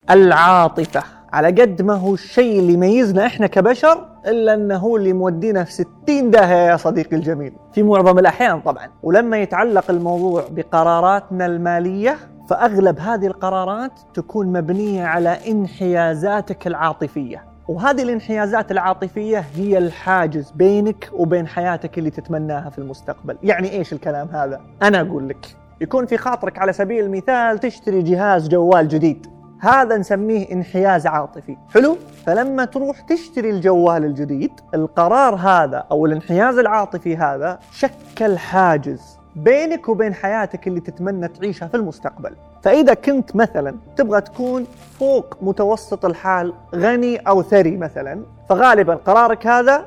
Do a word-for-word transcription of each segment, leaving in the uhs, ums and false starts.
العاطفة. على قد ما هو الشيء اللي يميزنا إحنا كبشر، إلا أنه هو اللي مودينا في ستين داهية يا صديقي الجميل في معظم الأحيان طبعا. ولما يتعلق الموضوع بقراراتنا المالية، فأغلب هذه القرارات تكون مبنية على انحيازاتك العاطفية، وهذه الانحيازات العاطفية هي الحاجز بينك وبين حياتك اللي تتمناها في المستقبل. يعني إيش الكلام هذا؟ أنا أقول لك، يكون في خاطرك على سبيل المثال تشتري جهاز جوال جديد، هذا نسميه انحياز عاطفي. حلو؟ فلما تروح تشتري الجوال الجديد، القرار هذا أو الانحياز العاطفي هذا شكل حاجز بينك وبين حياتك اللي تتمنى تعيشها في المستقبل. فإذا كنت مثلا تبغى تكون فوق متوسط الحال، غني أو ثري مثلا، فغالبا قرارك هذا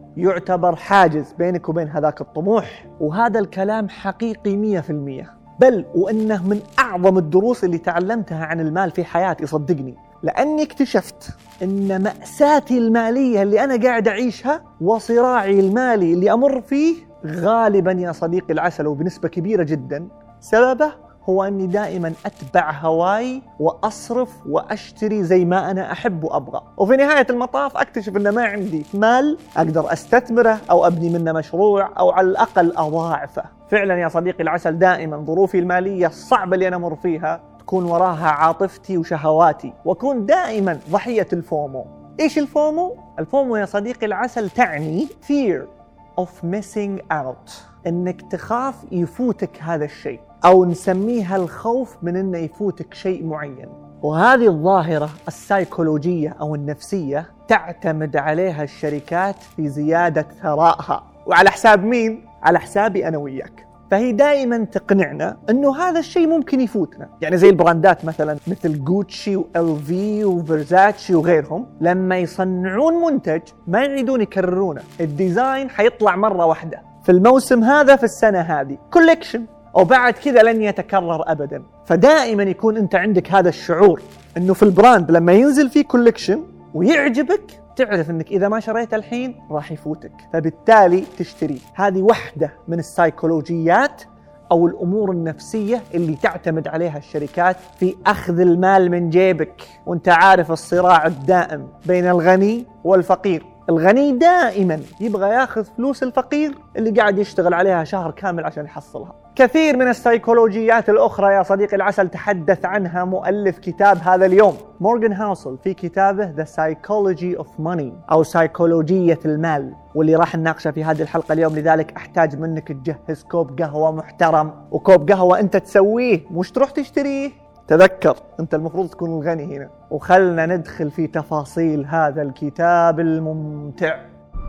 يعتبر حاجز بينك وبين هذاك الطموح. وهذا الكلام حقيقي مية في المية، بل وأنه من أعظم الدروس اللي تعلمتها عن المال في حياتي صدقني، لأني اكتشفت أن مأساتي المالية اللي أنا قاعد أعيشها وصراعي المالي اللي أمر فيه غالبا يا صديقي العسل وبنسبة كبيرة جدا سببه هو أني دائما أتبع هواي وأصرف وأشتري زي ما أنا أحب وأبغى، وفي نهاية المطاف أكتشف أن ما عندي مال أقدر أستثمره أو أبني منه مشروع أو على الأقل أضاعفه. فعلا يا صديقي العسل دائما ظروفي المالية الصعبة اللي أنا أمر فيها تكون وراها عاطفتي وشهواتي، وأكون دائما ضحية الفومو. إيش الفومو؟ الفومو يا صديقي العسل تعني fear of missing out، إنك تخاف يفوتك هذا الشيء، أو نسميها الخوف من إنه يفوتك شيء معين. وهذه الظاهرة السيكولوجية أو النفسية تعتمد عليها الشركات في زيادة ثرائها، وعلى حساب مين؟ على حسابي أنا وياك. فهي دائما تقنعنا أنه هذا الشيء ممكن يفوتنا. يعني زي البراندات مثلا مثل جوتشي وال في وفيرزاتشي وغيرهم، لما يصنعون منتج ما يعيدون يكررونه، الديزاين حيطلع مرة واحدة في الموسم هذا في السنة هذه كوليكشن، وبعد كذا لن يتكرر أبدا. فدائما يكون أنت عندك هذا الشعور أنه في البراند لما ينزل فيه كوليكشن ويعجبك، تعرف أنك إذا ما شريت الحين راح يفوتك، فبالتالي تشتري. هذه واحدة من السيكولوجيات أو الأمور النفسية اللي تعتمد عليها الشركات في أخذ المال من جيبك. وانت عارف الصراع الدائم بين الغني والفقير. الغني دائما يبغى ياخذ فلوس الفقير اللي قاعد يشتغل عليها شهر كامل عشان يحصلها. كثير من السيكولوجيات الأخرى يا صديقي العسل تحدث عنها مؤلف كتاب هذا اليوم مورغان هاوسل في كتابه The Psychology of Money أو سيكولوجية المال، واللي راح نناقشه في هذه الحلقة اليوم. لذلك أحتاج منك تجهز كوب قهوة محترم، وكوب قهوة أنت تسويه مش تروح تشتريه. تذكر أنت المفروض تكون الغني هنا. وخلنا ندخل في تفاصيل هذا الكتاب الممتع.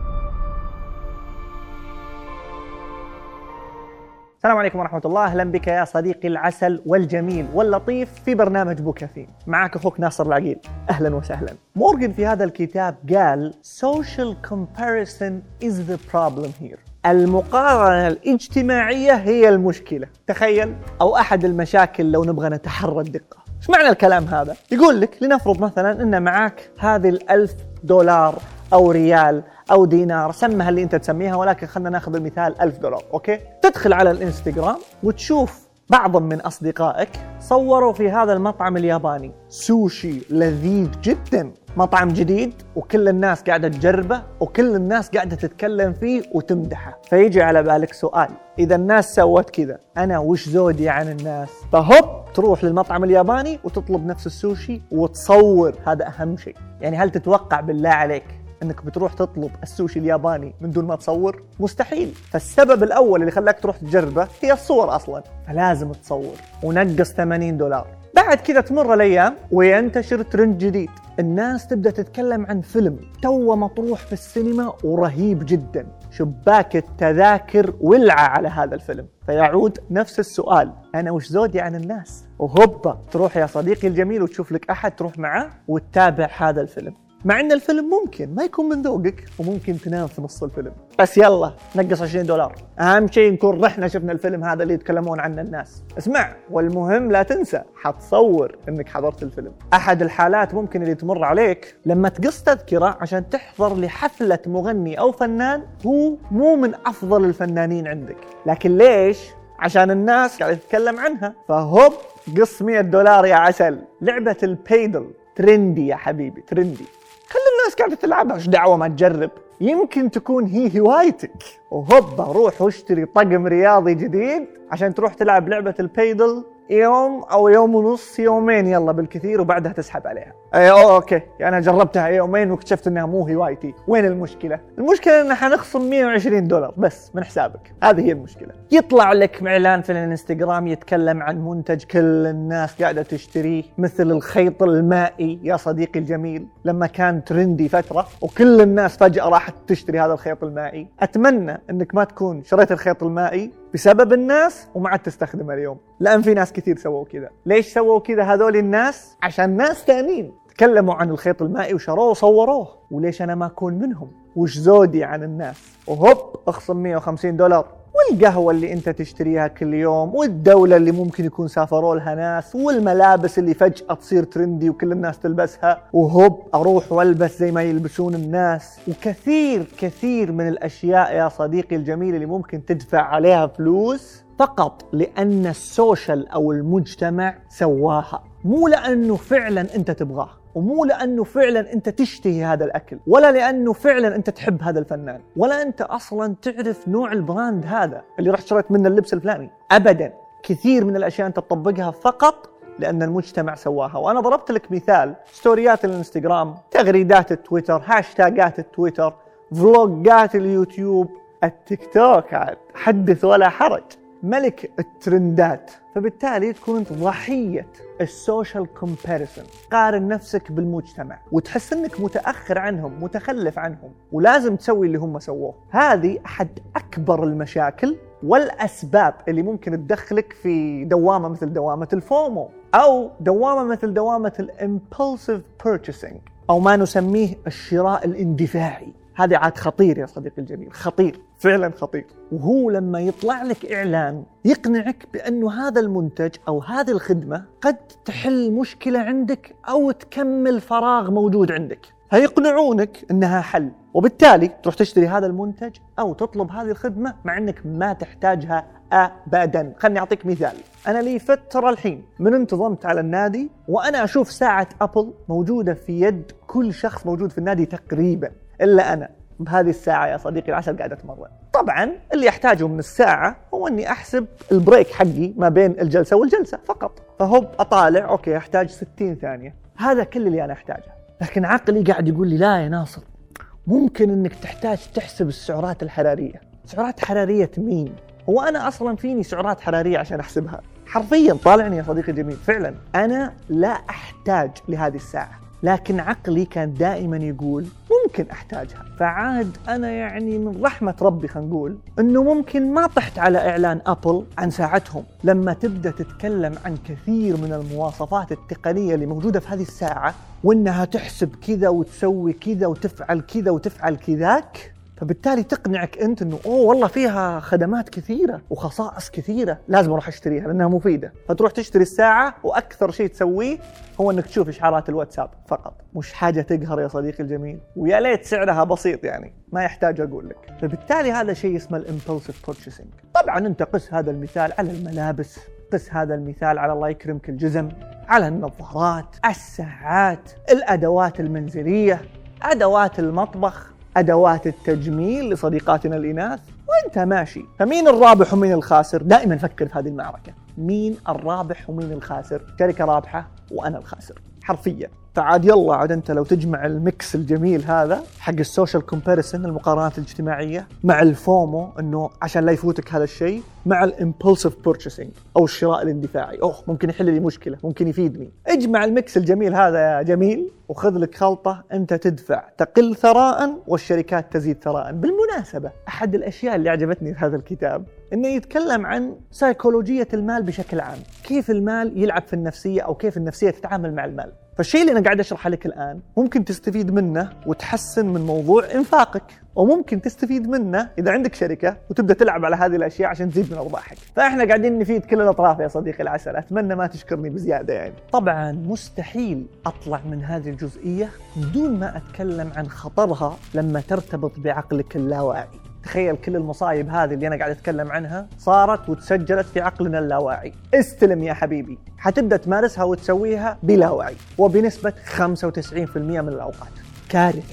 السلام عليكم ورحمة الله، أهلا بك يا صديقي العسل والجميل واللطيف في برنامج بوكافين. معك أخوك ناصر العقيل، أهلا وسهلا. مورغان في هذا الكتاب قال Social comparison is the problem here. المقارنة الاجتماعية هي المشكلة. تخيل، أو أحد المشاكل لو نبغى نتحرى الدقة. إيش معنى الكلام هذا؟ يقول لك لنفرض مثلا أن معك هذه الألف دولار أو ريال أو دينار، سمها اللي أنت تسميها، ولكن خلنا ناخذ المثال ألف دولار. أوكي؟ تدخل على الإنستغرام وتشوف بعض من أصدقائك صوروا في هذا المطعم الياباني سوشي لذيذ جدا، مطعم جديد وكل الناس قاعدة تجربه وكل الناس قاعدة تتكلم فيه وتمدحه. فيجي على بالك سؤال، إذا الناس سوت كذا أنا وش زودي عن الناس؟ فهوب تروح للمطعم الياباني وتطلب نفس السوشي وتصور. هذا أهم شيء. يعني هل تتوقع بالله عليك أنك بتروح تطلب السوشي الياباني من دون ما تصور؟ مستحيل. فالسبب الأول اللي خلاك تروح تجربه هي الصور أصلا، فلازم تصور. ونقص ثمانين دولار. بعد كذا تمر الأيام وينتشر ترند جديد، الناس تبدأ تتكلم عن فيلم توه مطروح في السينما ورهيب جدا، شباك التذاكر ولع على هذا الفيلم. فيعود نفس السؤال، أنا وش زودي عن الناس؟ وهوبا تروح يا صديقي الجميل وتشوف لك أحد تروح معه وتتابع هذا الفيلم، مع أن الفيلم ممكن ما يكون من ذوقك وممكن تنام في نص الفيلم. بس يلا نقص عشرين دولار، أهم شيء نكون رحنا شفنا الفيلم هذا اللي يتكلمون عنه الناس. اسمع، والمهم لا تنسى حتصور أنك حضرت الفيلم. أحد الحالات ممكن اللي تمر عليك لما تقص تذكرة عشان تحضر لحفلة مغني أو فنان هو مو من أفضل الفنانين عندك، لكن ليش؟ عشان الناس قاعدة تتكلم عنها. فهوب قص مئة دولار يا عسل. لعبة البيدل ترندي يا حبيبي، ترندي. خلي الناس قاعدة تلعبها، ايش دعوة ما تجرب؟ يمكن تكون هي هوايتك وهوبا روح واشتري طقم رياضي جديد عشان تروح تلعب لعبة البيدل يوم أو يوم ونص، يومين يلا بالكثير، وبعدها تسحب عليها. أي أوكي يعني أنا جربتها يومين واكتشفت إنها مو هوايتي. وين المشكلة؟ المشكلة إن حنخصم مئة وعشرين دولار بس من حسابك، هذه هي المشكلة. يطلع لك إعلان في الانستغرام يتكلم عن منتج كل الناس قاعدة تشتريه، مثل الخيط المائي يا صديقي الجميل، لما كان ترندي فترة وكل الناس فجأة راحت تشتري هذا الخيط المائي. أتمنى إنك ما تكون شريت الخيط المائي بسبب الناس وما عاد تستخدمه اليوم، لأن في ناس كثير سووا كذا. ليش سووا كذا هذول الناس؟ عشان ناس ثانيين تكلموا عن الخيط المائي وشروه وصوروه. وليش أنا ما أكون منهم؟ وش زودي عن الناس؟ وهوب اخصم مئة وخمسين دولار. والقهوة اللي انت تشتريها كل يوم، والدولة اللي ممكن يكون سافروا لها ناس، والملابس اللي فجأة تصير ترندي وكل الناس تلبسها، وهوب اروح والبس زي ما يلبسون الناس. وكثير كثير من الاشياء يا صديقي الجميل اللي ممكن تدفع عليها فلوس فقط لأن السوشيال أو المجتمع سواها، مو لأنه فعلا أنت تبغاه، ومو لأنه فعلا أنت تشتهي هذا الأكل، ولا لأنه فعلا أنت تحب هذا الفنان، ولا أنت أصلا تعرف نوع البراند هذا اللي رحت شريت منه اللبس الفلاني أبدا. كثير من الأشياء أنت تطبقها فقط لأن المجتمع سواها. وأنا ضربت لك مثال: ستوريات الانستغرام، تغريدات التويتر، هاشتاجات التويتر، فلوجات اليوتيوب، التيك توك عاد حدث ولا حرج، ملك الترندات. فبالتالي تكون انت ضحية السوشيال كومباريسون، قارن نفسك بالمجتمع وتحس انك متأخر عنهم، متخلف عنهم، ولازم تسوي اللي هم سووه. هذه احد اكبر المشاكل والاسباب اللي ممكن تدخلك في دوامة مثل دوامة الفومو، او دوامة مثل دوامة الامبولسيف بيرتشيسنج، او ما نسميه الشراء الاندفاعي. هذا عاد خطير يا صديقي الجميل، خطير فعلا خطير. وهو لما يطلع لك إعلان يقنعك بأنه هذا المنتج أو هذه الخدمة قد تحل مشكلة عندك أو تكمل فراغ موجود عندك، هيقنعونك أنها حل، وبالتالي تروح تشتري هذا المنتج أو تطلب هذه الخدمة مع أنك ما تحتاجها أبدا. خلني أعطيك مثال. أنا لي فترة الحين من انتظمت على النادي وأنا أشوف ساعة أبل موجودة في يد كل شخص موجود في النادي تقريبا، إلا أنا بهذه الساعة يا صديقي العسل قاعد أتمرن. طبعا اللي أحتاجه من الساعة هو أني أحسب البريك حقي ما بين الجلسة والجلسة فقط، فهوب أطالع أوكي أحتاج ستين ثانية، هذا كل اللي أنا أحتاجه. لكن عقلي قاعد يقول لي لا يا ناصر، ممكن أنك تحتاج تحسب السعرات الحرارية. سعرات حرارية مين؟ هو أنا أصلا فيني سعرات حرارية عشان أحسبها؟ حرفيا طالعني يا صديقي الجميل، فعلا أنا لا أحتاج لهذه الساعة، لكن عقلي كان دائما يقول ممكن أحتاجها. فعاد أنا يعني من رحمة ربي خلينا نقول أنه ممكن ما طحت على إعلان أبل عن ساعتهم لما تبدأ تتكلم عن كثير من المواصفات التقنية اللي موجودة في هذه الساعة، وأنها تحسب كذا وتسوي كذا وتفعل كذا وتفعل كذاك. فبالتالي تقنعك أنت أنه أوه والله فيها خدمات كثيرة وخصائص كثيرة، لازم أروح أشتريها لأنها مفيدة. فتروح تشتري الساعة وأكثر شيء تسويه هو أنك تشوف إشعارات الواتساب فقط. مش حاجة تقهر يا صديقي الجميل، ويا ليت سعرها بسيط يعني ما يحتاج أقول لك. فبالتالي هذا شيء اسمه الإمبولسيف بيرتشيسنج. طبعا أنت قس هذا المثال على الملابس، قس هذا المثال على الله يكرمك الجزم، على النظارات، الساعات، الأدوات المنزلية، أدوات المطبخ، أدوات التجميل لصديقاتنا الإناث، وأنت ماشي. فمين الرابح ومين الخاسر؟ دائما فكر في هذه المعركة، مين الرابح ومين الخاسر؟ شركة رابحة وأنا الخاسر حرفيا. فعاد يلا عاد أنت لو تجمع الميكس الجميل هذا حق السوشيال كومباريسون، المقارنات الاجتماعية، مع الفومو إنه عشان لا يفوتك هذا الشيء، مع الامبولسيف بيرتشيسنج أو الشراء الاندفاعي، أوه ممكن يحل لي مشكلة، ممكن يفيدني. اجمع الميكس الجميل هذا يا جميل وخذ لك خلطة، أنت تدفع تقل ثراء والشركات تزيد ثراء. بالمناسبة أحد الأشياء اللي عجبتني في هذا الكتاب إنه يتكلم عن سيكولوجية المال بشكل عام، كيف المال يلعب في النفسية أو كيف النفسية تتعامل مع المال. فالشيء اللي أنا قاعد أشرحه لك الآن ممكن تستفيد منه وتحسن من موضوع إنفاقك، وممكن تستفيد منه إذا عندك شركة وتبدأ تلعب على هذه الأشياء عشان تزيد من أرباحك. فإحنا قاعدين نفيد كل الأطراف يا صديقي العسل، أتمنى ما تشكرني بزيادة يعني. طبعا مستحيل أطلع من هذه الجزئية بدون ما أتكلم عن خطرها لما ترتبط بعقلك اللاواعي. تخيل كل المصايب هذه اللي أنا قاعد أتكلم عنها صارت وتسجلت في عقلنا اللاواعي. استلم يا حبيبي، حتبدأ تمارسها وتسويها بلا وعي وبنسبة خمسة وتسعين بالمئة من الأوقات. كارثة،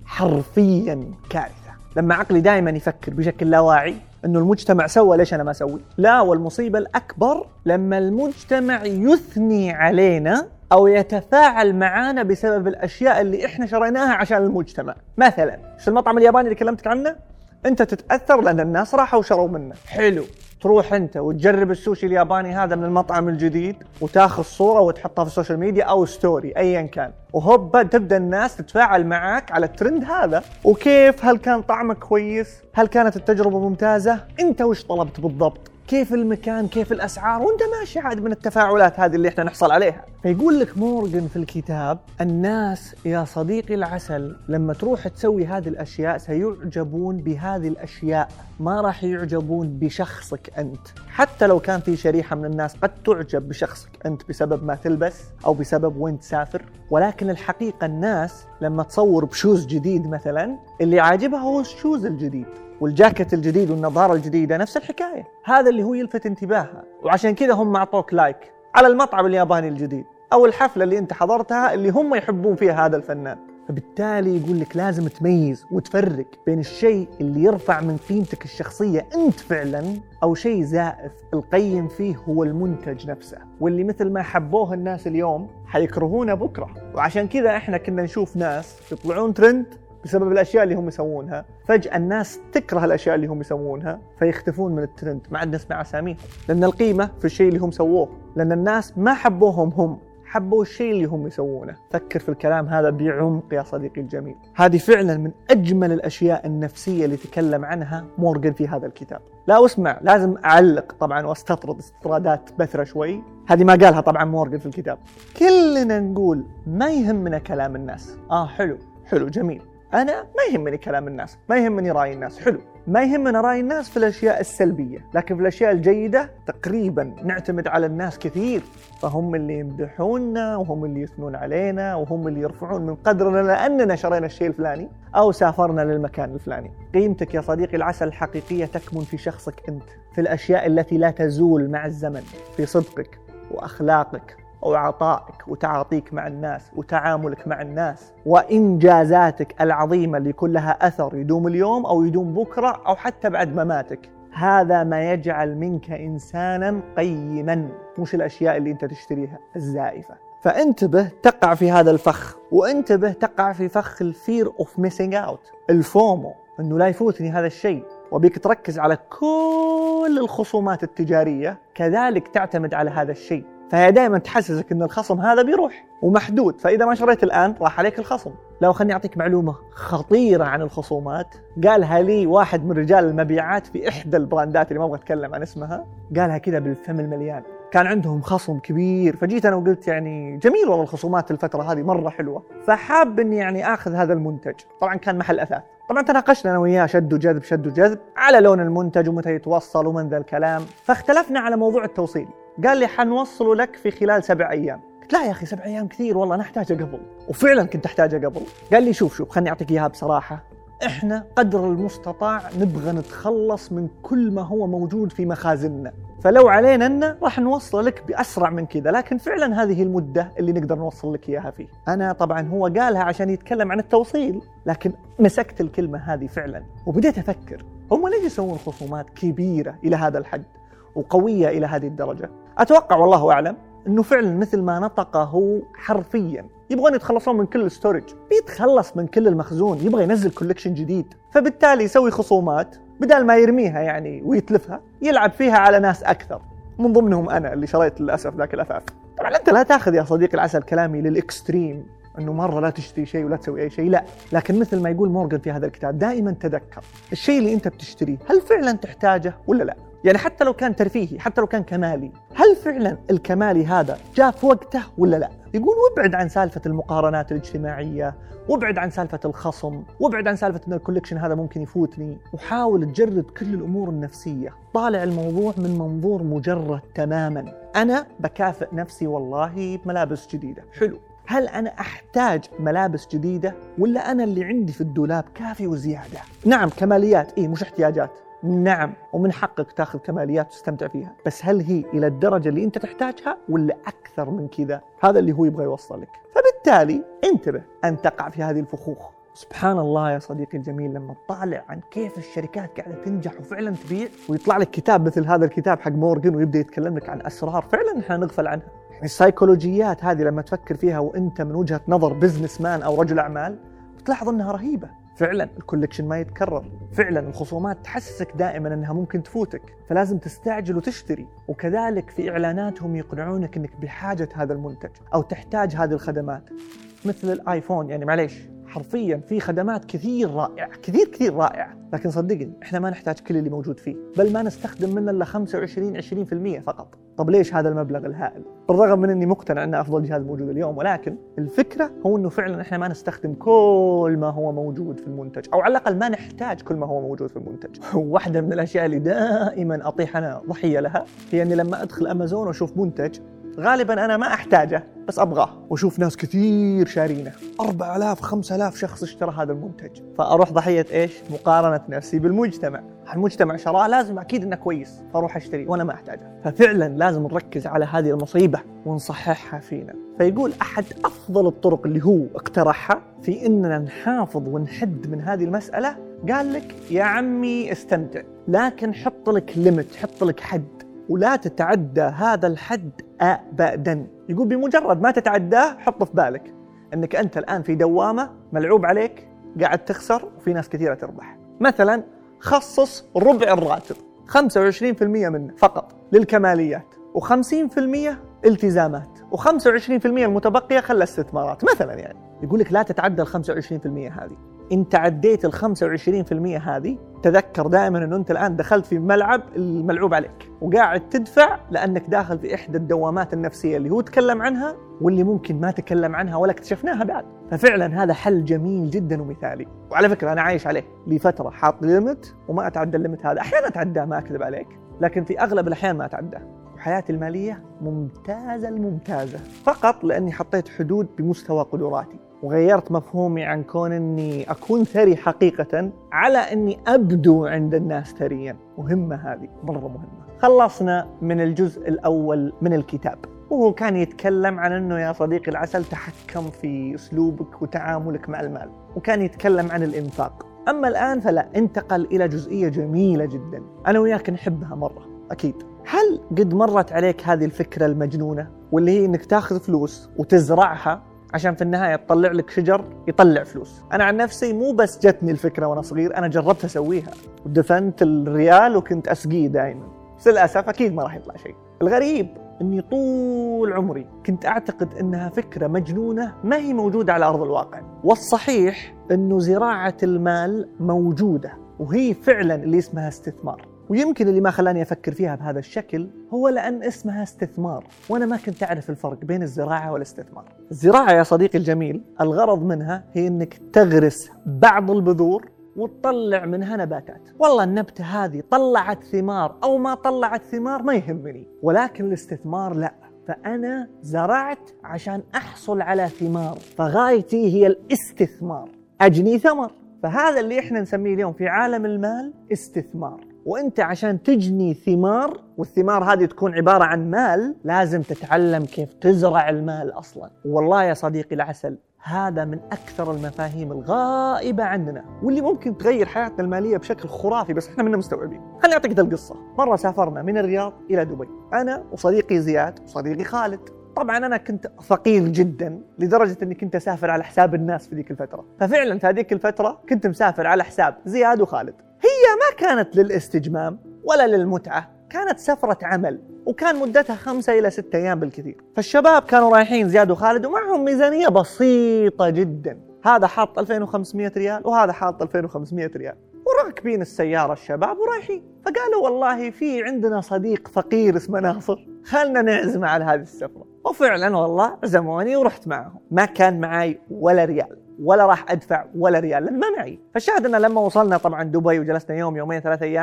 حرفيا كارثة. لما عقلي دائما يفكر بشكل لا واعي انه المجتمع سوى ليش انا ما اسوي. لا، والمصيبة الاكبر لما المجتمع يثني علينا او يتفاعل معانا بسبب الاشياء اللي احنا شريناها عشان المجتمع. مثلا شو المطعم الياباني اللي كلمتك عنه؟ انت تتأثر لان الناس راحوا وشروا منه. حلو، تروح انت وتجرب السوشي الياباني هذا من المطعم الجديد وتاخذ صورة وتحطها في السوشيال ميديا او ستوري ايا كان، وهوبا تبدأ الناس تتفاعل معك على الترند هذا. وكيف؟ هل كان طعمه كويس؟ هل كانت التجربة ممتازة؟ انت وش طلبت بالضبط؟ كيف المكان؟ كيف الأسعار؟ وانت ماشي عاد من التفاعلات هذه اللي احنا نحصل عليها. فيقول لك مورغان في الكتاب: الناس يا صديقي العسل لما تروح تسوي هذه الأشياء سيعجبون بهذه الأشياء، ما راح يعجبون بشخصك أنت. حتى لو كان في شريحة من الناس قد تعجب بشخصك أنت بسبب ما تلبس أو بسبب وين تسافر، ولكن الحقيقة الناس لما تصور بشوز جديد مثلا اللي عاجبها هو الشوز الجديد والجاكيت الجديد والنظارة الجديدة، نفس الحكاية. هذا اللي هو يلفت انتباهها، وعشان كذا هم أعطوك لايك على المطعم الياباني الجديد أو الحفلة اللي أنت حضرتها اللي هم يحبون فيها هذا الفنان. فبالتالي يقول لك لازم تميز وتفرق بين الشيء اللي يرفع من قيمتك الشخصية أنت فعلا أو شيء زائف القيم فيه هو المنتج نفسه، واللي مثل ما حبوه الناس اليوم حيكرهونه بكرة. وعشان كذا إحنا كنا نشوف ناس يطلعون ترند بسبب الأشياء اللي هم يسوونها، فجأة الناس تكره الأشياء اللي هم يسوونها فيختفون من الترند، ما عاد نسمع أساميهم، لأن القيمة في الشيء اللي هم سووه، لأن الناس ما حبوهم هم، حبوا الشيء اللي هم يسوونه. فكر في الكلام هذا بعمق يا صديقي الجميل. هذه فعلا من أجمل الأشياء النفسية اللي تكلم عنها مورغان في هذا الكتاب. لا أسمع، لازم أعلق طبعا واستطرد استطرادات بثرة شوي، هذه ما قالها طبعا مورغان في الكتاب. كلنا نقول ما يهمنا كلام الناس. آه حلو حلو جميل، أنا ما يهمني كلام الناس، ما يهمني رأي الناس، حلو. ما يهمنا رأي الناس في الأشياء السلبية، لكن في الأشياء الجيدة تقريبا نعتمد على الناس كثير، فهم اللي يمدحوننا وهم اللي يثنون علينا وهم اللي يرفعون من قدرنا لأننا شرينا الشيء الفلاني أو سافرنا للمكان الفلاني. قيمتك يا صديقي العسل الحقيقية تكمن في شخصك أنت، في الأشياء التي لا تزول مع الزمن، في صدقك وأخلاقك وعطائك وتعاطيك مع الناس وتعاملك مع الناس وإنجازاتك العظيمة اللي كلها أثر يدوم اليوم أو يدوم بكرة أو حتى بعد مماتك. هذا ما يجعل منك إنسانا قيما، مش الأشياء اللي أنت تشتريها الزائفة. فانتبه تقع في هذا الفخ، وانتبه تقع في فخ الفير اوف ميسينج اوت، الفومو، انه لا يفوتني هذا الشيء. وبيك تركز على كل الخصومات التجارية كذلك تعتمد على هذا الشيء، فهي دائما تحسسك ان الخصم هذا بيروح ومحدود، فاذا ما شريت الان راح عليك الخصم. لو خلني اعطيك معلومة خطيرة عن الخصومات قالها لي واحد من رجال المبيعات في احدى البراندات اللي ما ابغى اتكلم عن اسمها، قالها كذا بالفم المليان. كان عندهم خصم كبير، فجيت انا وقلت يعني جميل والله الخصومات الفترة هذه مرة حلوة، فحاب اني يعني اخذ هذا المنتج. طبعا كان محل اثاث، طبعا تناقشنا انا وياه شد وجذب شد وجذب على لون المنتج ومتى يتوصل ومن ذا الكلام، فاختلفنا على موضوع التوصيل. قال لي حنوصله لك في خلال سبع ايام. قلت لا يا اخي سبع ايام كثير والله، انا احتاجه قبل، وفعلا كنت احتاجه قبل. قال لي شوف شوف خلني اعطيك اياها بصراحة، احنا قدر المستطاع نبغى نتخلص من كل ما هو موجود في مخازننا، فلو علينا أن راح نوصل لك بأسرع من كذا، لكن فعلا هذه المدة اللي نقدر نوصل لك إياها فيه. أنا طبعا هو قالها عشان يتكلم عن التوصيل، لكن مسكت الكلمة هذه فعلا وبديت أفكر هم ليش يسوون خصومات كبيرة إلى هذا الحد وقوية إلى هذه الدرجة؟ أتوقع والله أعلم أنه فعلا مثل ما نطقه هو حرفيا يبغون يتخلصون من كل ستورج، بيتخلص من كل المخزون، يبغى ينزل كولكشن جديد، فبالتالي يسوي خصومات بدال ما يرميها يعني ويتلفها، يلعب فيها على ناس أكثر، من ضمنهم أنا اللي شريت للأسف ذاك الأثاث. طبعا أنت لا تأخذ يا صديقي العسل كلامي للإكستريم، أنه مرة لا تشتري شيء ولا تسوي أي شيء، لا، لكن مثل ما يقول مورغان في هذا الكتاب دائما تذكر الشيء اللي أنت بتشتريه هل فعلا تحتاجه ولا لا؟ يعني حتى لو كان ترفيهي، حتى لو كان كمالي، هل فعلا الكمالي هذا جاء في وقته ولا لا؟ يقول وابعد عن سالفة المقارنات الاجتماعية، وابعد عن سالفة الخصم، وابعد عن سالفة ان الكوليكشن هذا ممكن يفوتني، وحاول تجرد كل الامور النفسية. طالع الموضوع من منظور مجرد تماما، انا بكافئ نفسي والله بملابس جديدة، حلو، هل أنا أحتاج ملابس جديدة ولا أنا اللي عندي في الدولاب كافي وزيادة؟ نعم كماليات، إيه مش احتياجات. نعم ومن حقك تاخذ كماليات وتستمتع فيها، بس هل هي إلى الدرجة اللي أنت تحتاجها ولا أكثر من كذا؟ هذا اللي هو يبغى يوصلك. فبالتالي انتبه أن تقع في هذه الفخوخ. سبحان الله يا صديقي الجميل، لما تطالع عن كيف الشركات قاعدة تنجح وفعلا تبيع، ويطلع لك كتاب مثل هذا الكتاب حق مورغان ويبدأ يتكلم لك عن أسرار فعلا احنا نغفل عنها. يعني السايكولوجيات هذه لما تفكر فيها وانت من وجهة نظر بزنس مان أو رجل أعمال بتلاحظ أنها رهيبة. فعلا الكولكشن ما يتكرر، فعلا الخصومات تحسسك دائما أنها ممكن تفوتك، فلازم تستعجل وتشتري. وكذلك في إعلاناتهم يقنعونك أنك بحاجة هذا المنتج أو تحتاج هذه الخدمات، مثل الآيفون. يعني معليش حرفيا في خدمات كثير رائعة، كثير كثير رائعة، لكن صدقني احنا ما نحتاج كل اللي موجود فيه، بل ما نستخدم منه الا خمسة وعشرين عشرين بالمئة فقط. طب ليش هذا المبلغ الهائل؟ بالرغم من اني مقتنع انه افضل جهاز موجود اليوم، ولكن الفكرة هو انه فعلا احنا ما نستخدم كل ما هو موجود في المنتج، او على الاقل ما نحتاج كل ما هو موجود في المنتج. واحدة من الاشياء اللي دائما اطيح انا ضحية لها هي اني لما ادخل امازون واشوف منتج غالباً أنا ما أحتاجه بس أبغاه، وأشوف ناس كثير شارينه، أربعة آلاف خمسة آلاف شخص اشترى هذا المنتج، فأروح ضحية إيش؟ مقارنة نفسي بالمجتمع. المجتمع شراه لازم أكيد إنه كويس، فأروح أشتري وأنا ما أحتاجه. ففعلاً لازم نركز على هذه المصيبة ونصححها فينا. فيقول أحد أفضل الطرق اللي هو اقترحها في إننا نحافظ ونحد من هذه المسألة، قال لك يا عمي استمتع، لكن حط لك ليميت، حط لك حد، ولا تتعدى هذا الحد أبداً. يقول بمجرد ما تتعداه حط في بالك أنك أنت الآن في دوامة ملعوب عليك، قاعد تخسر وفي ناس كثيرة تربح. مثلاً خصص ربع الراتب، خمسة وعشرين بالمئة منه فقط للكماليات، وخمسين بالمئة التزامات، وخمسة وعشرين بالمئة المتبقية خلى استثمارات مثلاً. يعني يقول لك لا تتعدى الخمسة وعشرين بالمئة هذه. إن تعديت الخمسة وعشرين بالمئة هذه تذكر دائما أنه أنت الآن دخلت في ملعب الملعوب عليك، وقاعد تدفع لأنك داخل في إحدى الدوامات النفسية اللي هو تكلم عنها واللي ممكن ما تكلم عنها ولا اكتشفناها بعد. ففعلا هذا حل جميل جدا ومثالي، وعلى فكرة أنا عايش عليه لفترة، حاط ليمت وما أتعدى الليمت هذا. أحيانا أتعداه ما أكذب عليك، لكن في أغلب الأحيان ما أتعداه. وحياتي المالية ممتازة الممتازة فقط لأني حطيت حدود بمستوى قدراتي، وغيرت مفهومي عن كون أني أكون ثري حقيقة على أني أبدو عند الناس ثريا. مهمة هذه، مرة مهمة. خلصنا من الجزء الأول من الكتاب، وهو كان يتكلم عن أنه يا صديقي العسل تحكم في أسلوبك وتعاملك مع المال، وكان يتكلم عن الإنفاق. أما الآن فلا، انتقل إلى جزئية جميلة جدا أنا وياك نحبها مرة أكيد. هل قد مرت عليك هذه الفكرة المجنونة، واللي هي أنك تاخذ فلوس وتزرعها عشان في النهاية تطلع لك شجر يطلع فلوس؟ أنا عن نفسي مو بس جتني الفكرة وأنا صغير، أنا جربت أسويها ودفنت الريال وكنت أسقيه دائما، بس للأسف أكيد ما راح يطلع شيء. الغريب أني طول عمري كنت أعتقد أنها فكرة مجنونة ما هي موجودة على أرض الواقع. والصحيح أنه زراعة المال موجودة، وهي فعلا اللي اسمها استثمار. ويمكن اللي ما خلاني أفكر فيها بهذا الشكل هو لأن اسمها استثمار، وأنا ما كنت أعرف الفرق بين الزراعة والاستثمار. الزراعة يا صديقي الجميل الغرض منها هي أنك تغرس بعض البذور وتطلع منها نباتات. والله النبتة هذه طلعت ثمار أو ما طلعت ثمار ما يهمني، ولكن الاستثمار لا، فأنا زرعت عشان أحصل على ثمار، فغايتي هي الاستثمار، أجني ثمر. فهذا اللي إحنا نسميه اليوم في عالم المال استثمار. وانت عشان تجني ثمار، والثمار هذه تكون عبارة عن مال، لازم تتعلم كيف تزرع المال أصلا. والله يا صديقي العسل هذا من أكثر المفاهيم الغائبة عندنا، واللي ممكن تغير حياتنا المالية بشكل خرافي بس احنا منا مستوعبين. خليني أعطيك القصة. مرة سافرنا من الرياض إلى دبي، أنا وصديقي زياد وصديقي خالد. طبعا أنا كنت فقير جدا لدرجة أني كنت أسافر على حساب الناس في ذيك الفترة، ففعلا في هذيك الفترة كنت مسافر على حساب زياد وخالد. هي ما كانت للاستجمام ولا للمتعة، كانت سفرة عمل، وكان مدتها خمسة إلى ستة أيام بالكثير. فالشباب كانوا رايحين زياد وخالد ومعهم ميزانية بسيطة جدا، هذا حاط ألفين وخمسمئة ريال وهذا حاط ألفين وخمسمئة ريال، وراكبين السيارة الشباب ورايحين. فقالوا والله في عندنا صديق فقير اسمه ناصر، خلنا نعزمه على هذه السفرة. وفعلا والله عزموني ورحت معهم. ما كان معي ولا ريال، ولا راح أدفع ولا ريال لأن ما معي. فالشاهد أن لما وصلنا طبعا دبي وجلسنا يوم يومين ثلاثة أيام،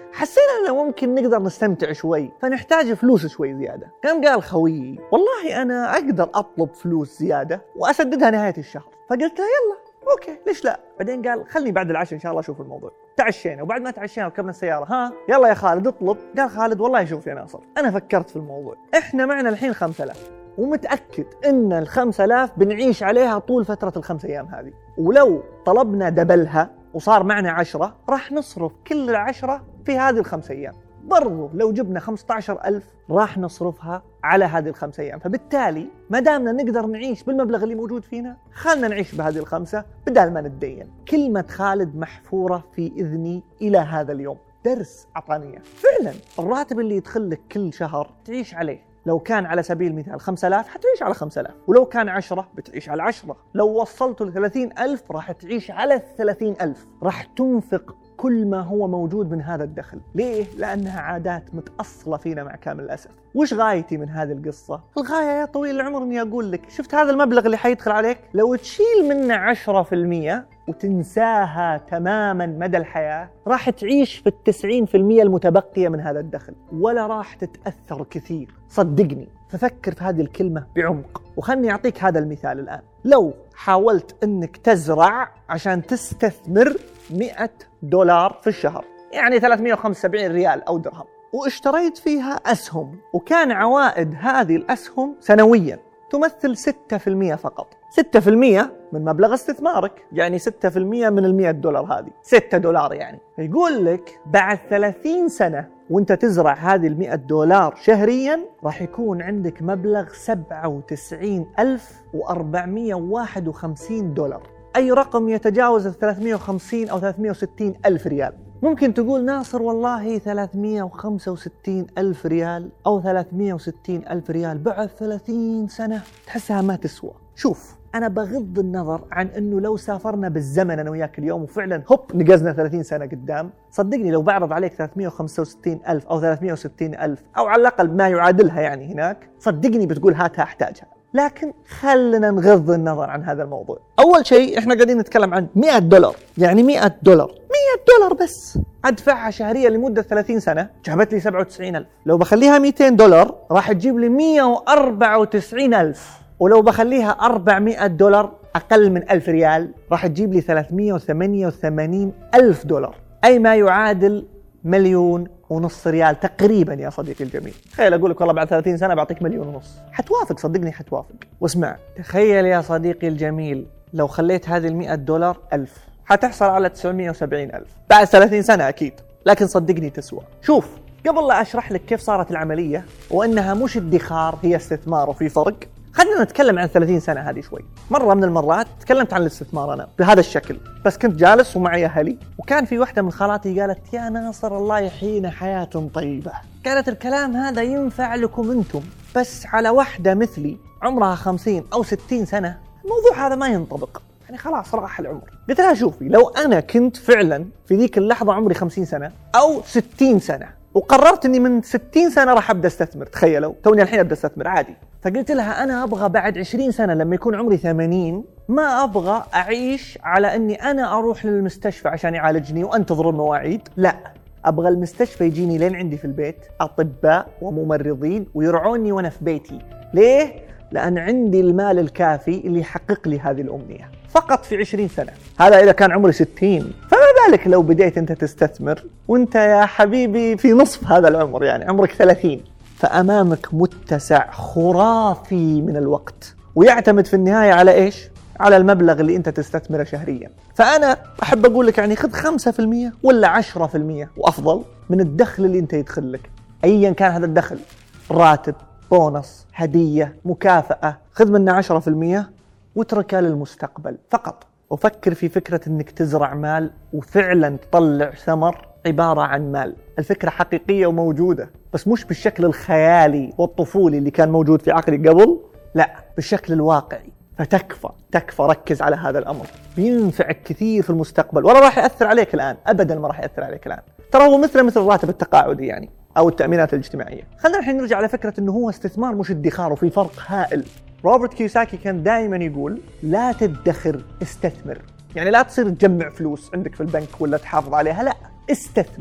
حسينا أنه ممكن نقدر نستمتع شوي فنحتاج فلوس شوي زيادة. قام قال خويي والله أنا أقدر أطلب فلوس زيادة وأسددها نهاية الشهر. فقلت له يلا أوكي ليش لا. بعدين قال خلني بعد العشاء إن شاء الله أشوف الموضوع. تعشينا وبعد ما تعشينا ركبنا السيارة، ها يلا يا خالد اطلب. قال خالد والله شوف يا ناصر أنا فكرت في الموضوع، إحنا معنا الحين خمسة آلاف ومتأكد إن الخمسة آلاف بنعيش عليها طول فترة الخمس أيام هذه، ولو طلبنا دبلها وصار معنا عشرة راح نصرف كل العشرة في هذه الخمس أيام. برضو لو جبنا خمسة عشر ألف راح نصرفها على هذه الخمس أيام. فبالتالي ما دامنا نقدر نعيش بالمبلغ اللي موجود فينا خلنا نعيش بهذه الخمسة بدال ما نتدين. كلمة خالد محفورة في إذني إلى هذا اليوم، درس أعطانيه. فعلا الراتب اللي يدخل لك كل شهر تعيش عليه. لو كان على سبيل المثال خمسة آلاف حتعيش على خمسة آلاف، ولو كان عشرة بتعيش على عشرة، لو وصلته لثلاثين ألف راح تعيش على الثلاثين ألف. راح تنفق كل ما هو موجود من هذا الدخل. ليه؟ لأنها عادات متأصلة فينا مع كامل الأسف. وش غايتي من هذه القصة؟ الغاية يا طويل العمر إني أقول لك شفت هذا المبلغ اللي حيدخل عليك لو تشيل منه عشرة في المية وتنساها تماما مدى الحياة راح تعيش في التسعين في المية المتبقية من هذا الدخل ولا راح تتأثر كثير، صدقني. ففكر في هذه الكلمة بعمق. وخلني أعطيك هذا المثال الآن. لو حاولت أنك تزرع عشان تستثمر مئة دولار في الشهر، يعني ثلاثمئة وخمسة وسبعين ريال أو درهم، واشتريت فيها أسهم، وكان عوائد هذه الأسهم سنويا تمثل ستة في المئة فقط. ستة في المئة من مبلغ استثمارك، يعني ستة في المئة من المئة دولار هذه ستة دولار. يعني يقول لك بعد ثلاثين سنة وانت تزرع هذه المئة دولار شهريا راح يكون عندك مبلغ سبعة وتسعين ألف وأربعمئة وواحد وخمسين دولار، أي رقم يتجاوز ثلاثمئة وخمسين أو ثلاثمئة وستين ألف ريال. ممكن تقول ناصر والله ثلاثمئة وخمسة وستين ألف ريال أو ثلاثمئة وستين ألف ريال بعد ثلاثين سنة تحسها ما تسوى. شوف أنا بغض النظر عن أنه لو سافرنا بالزمن أنا وياك اليوم وفعلا هوب نقزنا ثلاثين سنة قدام، صدقني لو بعرض عليك ثلاثمئة وخمسة وستين ألف أو ثلاثمئة وستين ألف أو على الأقل ما يعادلها يعني هناك، صدقني بتقول هاتها أحتاجها. لكن خلنا نغض النظر عن هذا الموضوع. أول شيء إحنا قاعدين نتكلم عن مئة دولار، يعني مئة دولار مئة دولار بس أدفعها شهريا لمدة ثلاثين سنة جابت لي سبعة وتسعين ألف. لو بخليها مئتين دولار راح تجيب لي مئة وأربعة وتسعين ألف، ولو بخليها أربعمئة دولار أقل من ألف ريال راح تجيب لي ثلاثمئة وثمانية وثمانين ألف دولار، أي ما يعادل مليون ونص ريال تقريبا يا صديقي الجميل. تخيل أقول لك والله بعد ثلاثين سنة بعطيك مليون ونص، حتوافق صدقني حتوافق. واسمع، تخيل يا صديقي الجميل لو خليت هذه المئة دولار ألف حتحصل على تسعمئة وسبعين ألف بعد ثلاثين سنة أكيد، لكن صدقني تسوى. شوف قبل لا أشرح لك كيف صارت العملية وأنها مش ادخار هي استثمار وفي فرق، خلينا نتكلم عن ثلاثين سنة هذه شوي. مرة من المرات تكلمت عن الاستثمار أنا بهذا الشكل، بس كنت جالس ومعي أهلي وكان في واحدة من خالاتي قالت يا ناصر الله يحيينا حياة طيبة، قالت الكلام هذا ينفع لكم أنتم، بس على واحدة مثلي عمرها خمسين أو ستين سنة الموضوع هذا ما ينطبق، يعني خلاص راح العمر. قلت لها شوفي لو أنا كنت فعلا في ذيك اللحظة عمري خمسين سنة أو ستين سنة وقررت أني من ستين سنة راح أبدأ استثمر، تخيلوا توني الحين أبدأ استثمر عادي، فقلت لها أنا أبغى بعد عشرين سنة لما يكون عمري ثمانين ما أبغى أعيش على أني أنا أروح للمستشفى عشان يعالجني وأنتظر المواعيد، لا أبغى المستشفى يجيني لين عندي في البيت أطباء وممرضين ويرعوني وأنا في بيتي. ليه؟ لأن عندي المال الكافي اللي يحقق لي هذه الأمنية فقط في عشرين سنة. هذا إذا كان عمري ستين، فما بالك لو بديت أنت تستثمر وأنت يا حبيبي في نصف هذا العمر، يعني عمرك ثلاثين، فأمامك متسع خرافي من الوقت، ويعتمد في النهاية على إيش؟ على المبلغ اللي أنت تستثمره شهريا. فأنا أحب أقول لك يعني خذ خمسة في المية ولا عشرة في المية وأفضل من الدخل اللي أنت يدخل لك، أيا كان هذا الدخل، راتب، بونص، هدية، مكافأة، خذ منه عشرة في المية واتركها للمستقبل فقط. وفكر في فكرة أنك تزرع مال وفعلا تطلع ثمر عبارة عن مال. الفكرة حقيقية وموجودة، بس مش بالشكل الخيالي والطفولي اللي كان موجود في عقلي قبل، لا بالشكل الواقعي. فتكفى تكفى ركز على هذا الأمر، بينفعك كثير في المستقبل ولا راح يأثر عليك الآن، أبدا ما راح يأثر عليك الآن. ترى هو مثل مثل الراتب التقاعدي يعني أو التأمينات الاجتماعية. خلينا الحين نرجع على فكرة أنه هو استثمار مش ادخار، وفي فرق هائل. روبرت كيوساكي كان دائما يقول لا تدخر استثمر، يعني لا تصير تجمع فلوس عندك في البنك ولا تحافظ عليها، لا استثمر.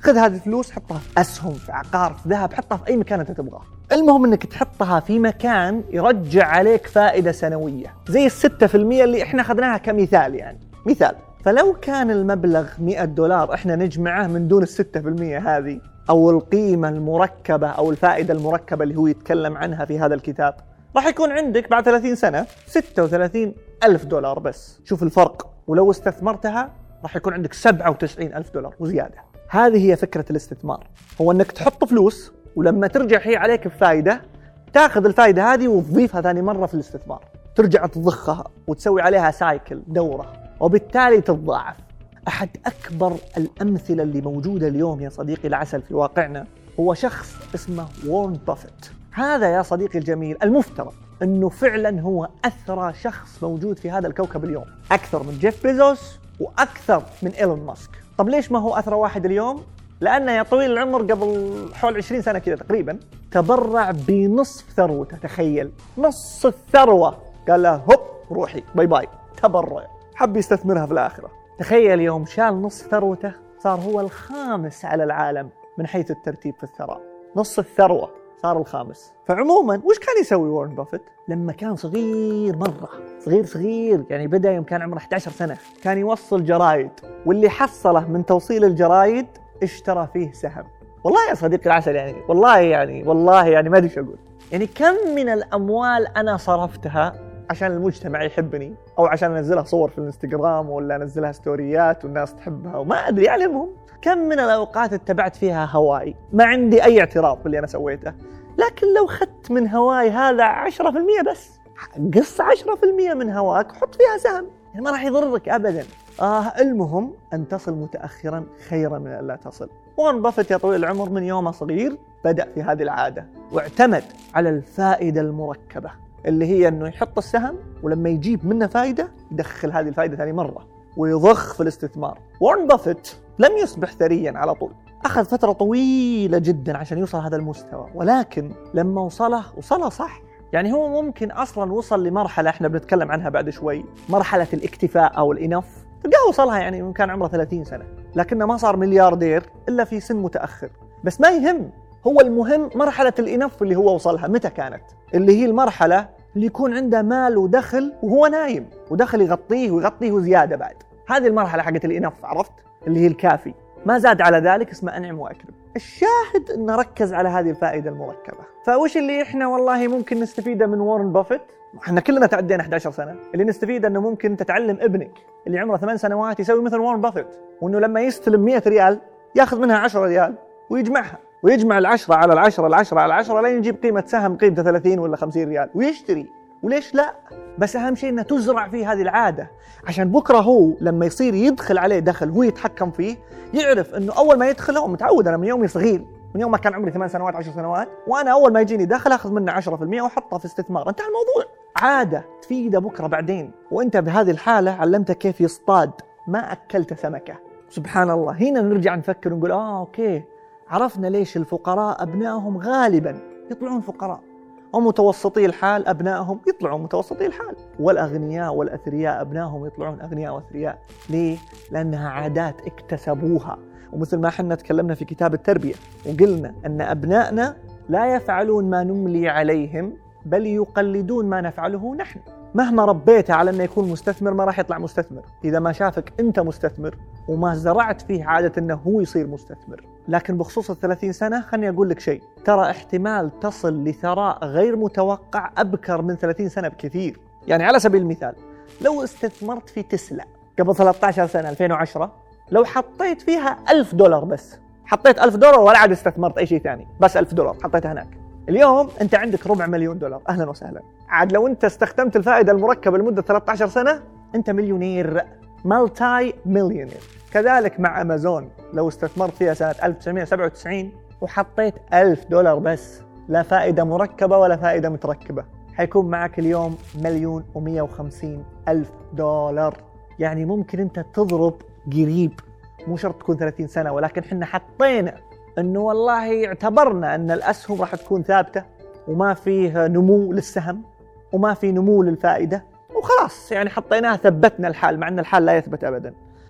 خذ هذه الفلوس حطها في أسهم، في عقار، في ذهب، حطها في أي مكان أنت تبغاه. المهم أنك تحطها في مكان يرجع عليك فائدة سنوية زي الستة في المية اللي إحنا أخذناها كمثال، يعني مثال. فلو كان المبلغ مئة دولار إحنا نجمعه من دون الستة في المية هذه، أو القيمة المركبة أو الفائدة المركبة اللي هو يتكلم عنها في هذا الكتاب، راح يكون عندك بعد ثلاثين سنة ستة وثلاثين ألف دولار بس. شوف الفرق. ولو استثمرتها راح يكون عندك سبعة وتسعين ألف دولار وزيادة. هذه هي فكرة الاستثمار، هو أنك تحط فلوس ولما ترجع هي عليك بفائدة تاخذ الفائدة هذه وتضيفها ثاني مرة في الاستثمار، ترجع تضخها وتسوي عليها سايكل، دورة، وبالتالي تتضاعف. أحد أكبر الأمثلة اللي موجودة اليوم يا صديقي العسل في واقعنا هو شخص اسمه وارن بافيت. هذا يا صديقي الجميل المفترض أنه فعلا هو أثرى شخص موجود في هذا الكوكب اليوم، أكثر من جيف بيزوس وأكثر من إيلون ماسك. طب ليش ما هو أثرى واحد اليوم؟ لأنه يا طويل العمر قبل حول عشرين سنة كذا تقريبا تبرع بنصف ثروته. تخيل، نص الثروة قال له هوب روحي باي باي، تبرع، حب يستثمرها في الآخرة. تخيل يوم شال نص ثروته صار هو الخامس على العالم من حيث الترتيب في الثراء، نص الثروة صار الخامس. فعموما وش كان يسوي وارن بافيت لما كان صغير مرة، صغير صغير يعني بدأ يوم كان عمره إحدى عشرة سنة؟ كان يوصل جرايد، واللي حصله من توصيل الجرايد اشترى فيه سهم. والله يا صديقي العسل يعني والله يعني والله يعني ما أدري شو أقول. يعني كم من الأموال أنا صرفتها عشان المجتمع يحبني، أو عشان أنزلها صور في الانستغرام ولا أنزلها ستوريات والناس تحبها وما أدري. يعني المهم كم من الأوقات اتبعت فيها هواي ما عندي أي اعتراض باللي أنا سويته، لكن لو خدت من هواي هذا عشرة في المية بس، قص عشرة في المية من هواك حط فيها سهم، يعني ما راح يضرك أبدا. آه المهم أن تصل متأخرا خيرا من أن لا تصل. وارن بافيت يا طويل العمر من يومه صغير بدأ في هذه العادة، واعتمد على الفائدة المركبة اللي هي أنه يحط السهم ولما يجيب منه فائدة يدخل هذه الفائدة ثاني مرة ويضخ في الاستثمار. وارن بافيت لم يصبح ثريا على طول، أخذ فترة طويلة جدا عشان يوصل هذا المستوى، ولكن لما وصله وصله صح. يعني هو ممكن أصلا وصل لمرحلة احنا بنتكلم عنها بعد شوي، مرحلة الاكتفاء أو الإنف، تلقاه وصلها يعني كان عمره ثلاثين سنة، لكنه ما صار ملياردير إلا في سن متأخر. بس ما يهم، هو المهم مرحلة الإنف اللي هو وصلها متى كانت، اللي هي المرحلة اللي يكون عنده مال ودخل وهو نايم، ودخل يغطيه ويغطيه وزيادة بعد. هذه المرحلة حقت الإنف، عرفت، اللي هي الكافي، ما زاد على ذلك اسمه أنعم وأكرم. الشاهد أنه ركز على هذه الفائدة المركبة. فوش اللي إحنا والله ممكن نستفيده من وارن بافيت؟ إحنا كلنا تعدينا إحدى عشرة سنة، اللي نستفيده أنه ممكن تتعلم ابنك اللي عمره ثمان سنوات يسوي مثل وارن بافيت، وأنه لما يستلم مئة ريال يأخذ منها عشرة ريال ويجمعها، ويجمع العشرة على العشرة العشرة على العشرة لين يجيب قيمة سهم قيمته ثلاثين ولا خمسين ريال ويشتري. وليش لا؟ بس أهم شيء أنه تزرع فيه هذه العادة، عشان بكرة هو لما يصير يدخل عليه دخل هو يتحكم فيه، يعرف أنه أول ما يدخل هو متعود. أنا من يومي صغير، من يوم ما كان عمري ثمان سنوات عشر سنوات، وأنا أول ما يجيني دخل أخذ منه عشرة في المئة وأحطه في استثمار. انتهى الموضوع. عادة تفيده بكرة بعدين، وأنت بهذه الحالة علمته كيف يصطاد، ما أكلت سمكة. سبحان الله. هنا نرجع نفكر ونقول آه أوكي، عرفنا ليش الفقراء أبنائهم غالبا يطلعون فقراء، ومتوسطي الحال أبنائهم يطلعون متوسطي الحال، والأغنياء والأثرياء أبنائهم يطلعون أغنياء وأثرياء. ليه؟ لأنها عادات اكتسبوها. ومثل ما حنا تكلمنا في كتاب التربية وقلنا أن أبنائنا لا يفعلون ما نملي عليهم بل يقلدون ما نفعله نحن. مهما ربيته على أنه يكون مستثمر ما راح يطلع مستثمر إذا ما شافك أنت مستثمر وما زرعت فيه عادة أنه هو يصير مستثمر. لكن بخصوص الثلاثين سنة خلني أقول لك شيء، ترى احتمال تصل لثراء غير متوقع أبكر من ثلاثين سنة بكثير. يعني على سبيل المثال لو استثمرت في تسلا قبل ثلاثة عشر سنة ألفين وعشرة، لو حطيت فيها ألف دولار بس، حطيت ألف دولار ولا عاد استثمرت أي شيء ثاني، بس ألف دولار حطيتها هناك، اليوم أنت عندك ربع مليون دولار. أهلا وسهلا. عاد لو أنت استخدمت الفائدة المركبة لمدة ثلاثة عشر سنة أنت مليونير، مالتاي مليونير. كذلك مع أمازون، لو استثمرت فيها سنة ألف وتسعمئة وسبعة وتسعين وحطيت ألف دولار بس، لا فائدة مركبة ولا فائدة متركبة، حيكون معك اليوم مليون ومئة وخمسين ألف دولار. يعني ممكن أنت تضرب قريب، مو شرط تكون ثلاثين سنة، ولكن حنا حطينا أنه والله اعتبرنا أن الأسهم راح تكون ثابتة وما فيه نمو للسهم وما فيه نمو للفائدة وخلاص، يعني حطيناها ثبتنا الحال، مع أن الحال لا يثبت أبدا.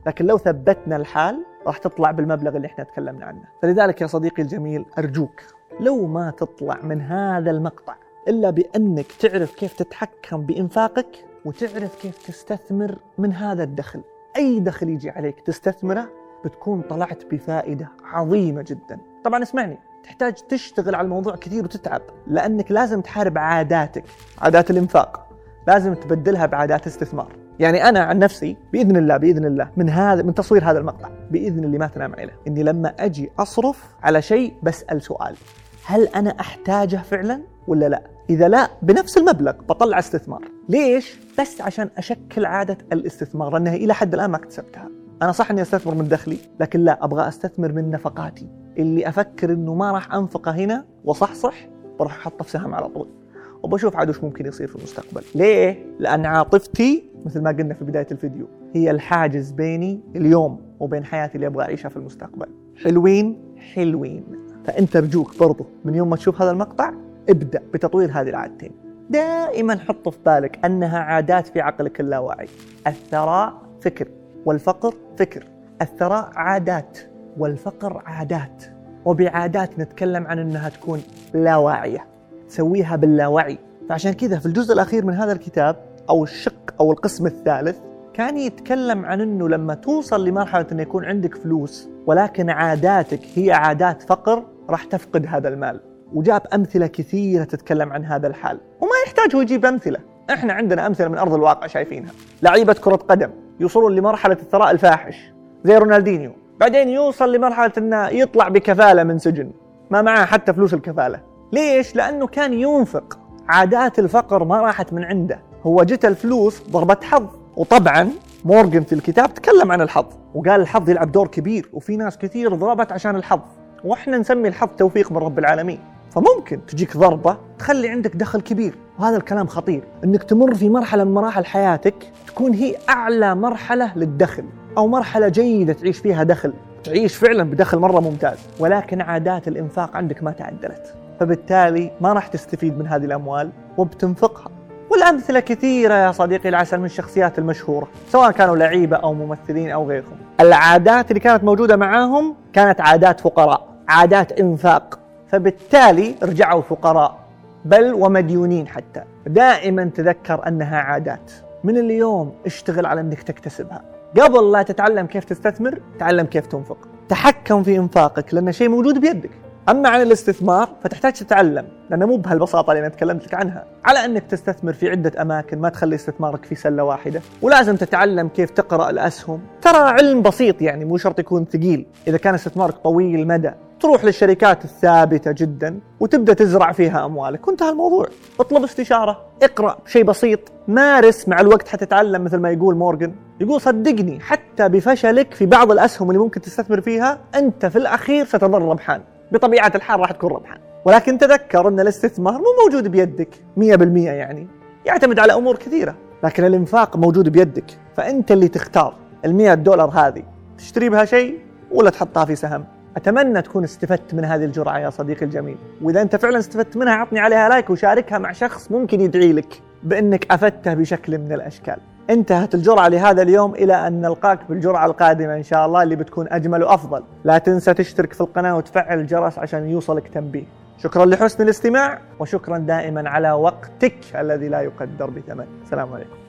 لكن لو ثبتنا الحال راح تطلع بالمبلغ اللي احنا تكلمنا عنه. فلذلك يا صديقي الجميل أرجوك لو ما تطلع من هذا المقطع إلا بأنك تعرف كيف تتحكم بإنفاقك وتعرف كيف تستثمر من هذا الدخل. أي دخل يجي عليك تستثمره بتكون طلعت بفائدة عظيمة جدا. طبعا اسمعني، تحتاج تشتغل على الموضوع كثير وتتعب، لأنك لازم تحارب عاداتك، عادات الإنفاق لازم تبدلها بعادات استثمار. يعني أنا عن نفسي بإذن الله بإذن الله من هذا من تصوير هذا المقطع بإذن اللي ما تنام عليه، إني لما أجي أصرف على شيء بسأل سؤال: هل أنا أحتاجه فعلا ولا لا؟ إذا لا بنفس المبلغ بطلع استثمار. ليش؟ بس عشان أشكل عادة الاستثمار، لأنها إلى حد الآن ما اكتسبتها. أنا صح إني أستثمر من دخلي، لكن لا، أبغى أستثمر من نفقاتي اللي أفكر إنه ما راح أنفقه هنا وصحصح، بروح أحطه في سهم على طول وبشوف عاد وش ممكن يصير في المستقبل. ليه؟ لأن عاطفتي مثل ما قلنا في بداية الفيديو هي الحاجز بيني اليوم وبين حياتي اللي أبغى أعيشها في المستقبل. حلوين حلوين. فأنت أرجوك برضو من يوم ما تشوف هذا المقطع ابدأ بتطوير هذه العادتين. دائما حط في بالك أنها عادات في عقلك اللاواعي. الثراء فكر والفقر فكر. الثراء عادات والفقر عادات، وبعادات نتكلم عن أنها تكون لا واعية، تسويها باللاوعي. فعشان كذا في الجزء الأخير من هذا الكتاب أو الشق أو القسم الثالث كان يتكلم عن أنه لما توصل لمرحلة أن يكون عندك فلوس ولكن عاداتك هي عادات فقر راح تفقد هذا المال، وجاب أمثلة كثيرة تتكلم عن هذا الحال. وما يحتاج هو يجيب أمثلة، إحنا عندنا أمثلة من أرض الواقع شايفينها. لعيبة كرة قدم يوصلون لمرحلة الثراء الفاحش زي رونالدينيو، بعدين يوصل لمرحلة أنه يطلع بكفالة من سجن ما معاه حتى فلوس الكفالة. ليش؟ لأنه كان ينفق. عادات الفقر ما راحت من عنده، هو جت الفلوس ضربة حظ. وطبعا مورغان في الكتاب تكلم عن الحظ وقال الحظ يلعب دور كبير، وفي ناس كثير ضربت عشان الحظ، وإحنا نسمي الحظ توفيق من رب العالمين. فممكن تجيك ضربة تخلي عندك دخل كبير، وهذا الكلام خطير. إنك تمر في مرحلة من مراحل حياتك تكون هي أعلى مرحلة للدخل، أو مرحلة جيدة تعيش فيها دخل، تعيش فعلا بدخل مرة ممتاز، ولكن عادات الإنفاق عندك ما تعدلت، فبالتالي ما راح تستفيد من هذه الأموال وبتنفقها. والأمثلة كثيرة يا صديقي العسل من الشخصيات المشهورة، سواء كانوا لعيبة أو ممثلين أو غيرهم. العادات اللي كانت موجودة معاهم كانت عادات فقراء، عادات إنفاق، فبالتالي رجعوا فقراء بل ومديونين. حتى دائما تذكر أنها عادات. من اليوم اشتغل على أنك تكتسبها. قبل لا تتعلم كيف تستثمر تعلم كيف تنفق. تحكم في إنفاقك لأن شيء موجود بيدك. أما عن الاستثمار فتحتاج تتعلم، لأنه مو بهالبساطة اللي أنا تكلمت لك عنها، على أنك تستثمر في عدة أماكن، ما تخلي استثمارك في سلة واحدة، ولازم تتعلم كيف تقرأ الأسهم. ترى علم بسيط يعني، مو شرط يكون ثقيل. إذا كان استثمارك طويل المدى تروح للشركات الثابتة جدا وتبدأ تزرع فيها أموالك، وانتهى الموضوع. اطلب استشارة، اقرأ شيء بسيط، مارس، مع الوقت حتتعلم. مثل ما يقول مورغان، يقول صدقني حتى بفشلك في بعض الأسهم اللي ممكن تستثمر فيها أنت في الأخير ستظل ربحان، بطبيعة الحال راح تكون ربحان. ولكن تذكر أن الاستثمار مو موجود بيدك مية بالمية، يعني يعتمد على أمور كثيرة، لكن الإنفاق موجود بيدك. فأنت اللي تختار المئة دولار هذه تشتري بها شيء ولا تحطها في سهم. أتمنى تكون استفدت من هذه الجرعة يا صديقي الجميل، وإذا أنت فعلا استفدت منها عطني عليها لايك وشاركها مع شخص ممكن يدعي لك بأنك أفدته بشكل من الأشكال. انتهت الجرعة لهذا اليوم، إلى أن نلقاك بالجرعة القادمة إن شاء الله اللي بتكون أجمل وأفضل. لا تنسى تشترك في القناة وتفعل الجرس عشان يوصلك تنبيه. شكرا لحسن الاستماع، وشكرا دائما على وقتك الذي لا يقدر بثمن. السلام عليكم.